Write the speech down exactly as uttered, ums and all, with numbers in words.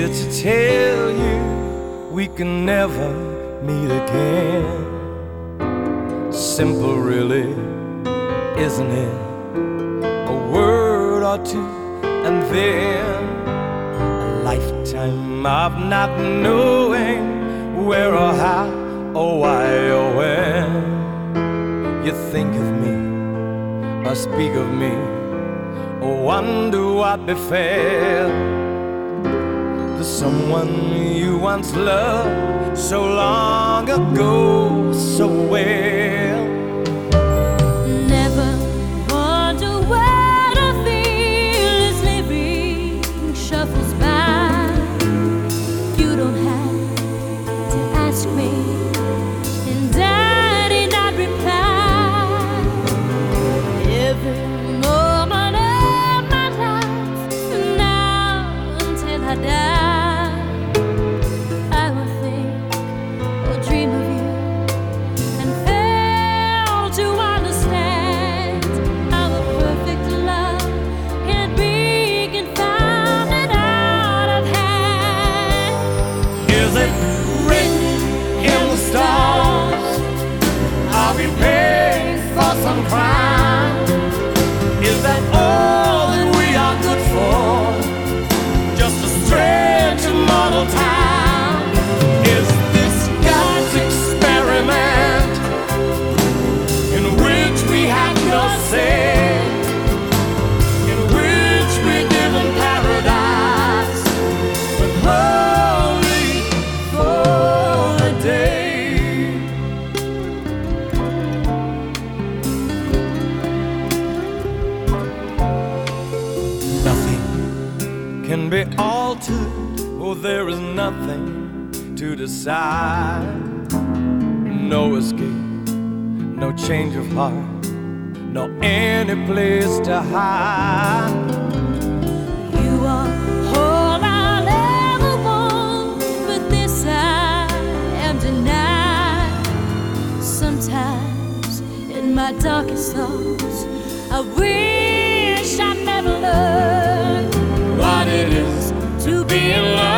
here to tell you we can never meet again. Simple really, isn't it? A word or two and then a lifetime of not knowing where or how or why or when. You think of me or speak of me or wonder what befell to someone you once loved so long ago so well. Never wonder where the fearless living shuffles by. You don't have to ask me, and I did not reply. Every moment of my life, from now until I die, I will think or dream of you and fail to understand our perfect love can't be confounded out of hand. Is it written in the stars? Are we paying for some crime? Is that all that we are good for? Just a strange mortal time? Is this God's experiment in which we have no say, in which we're given paradise but only for a day? Nothing can be altered, oh, there is nothing to decide. No escape, no change of heart, no any place to hide. You are all I'll ever want, but this I am denied. Sometimes in my darkest thoughts, I wish I never learned what it is to be in love.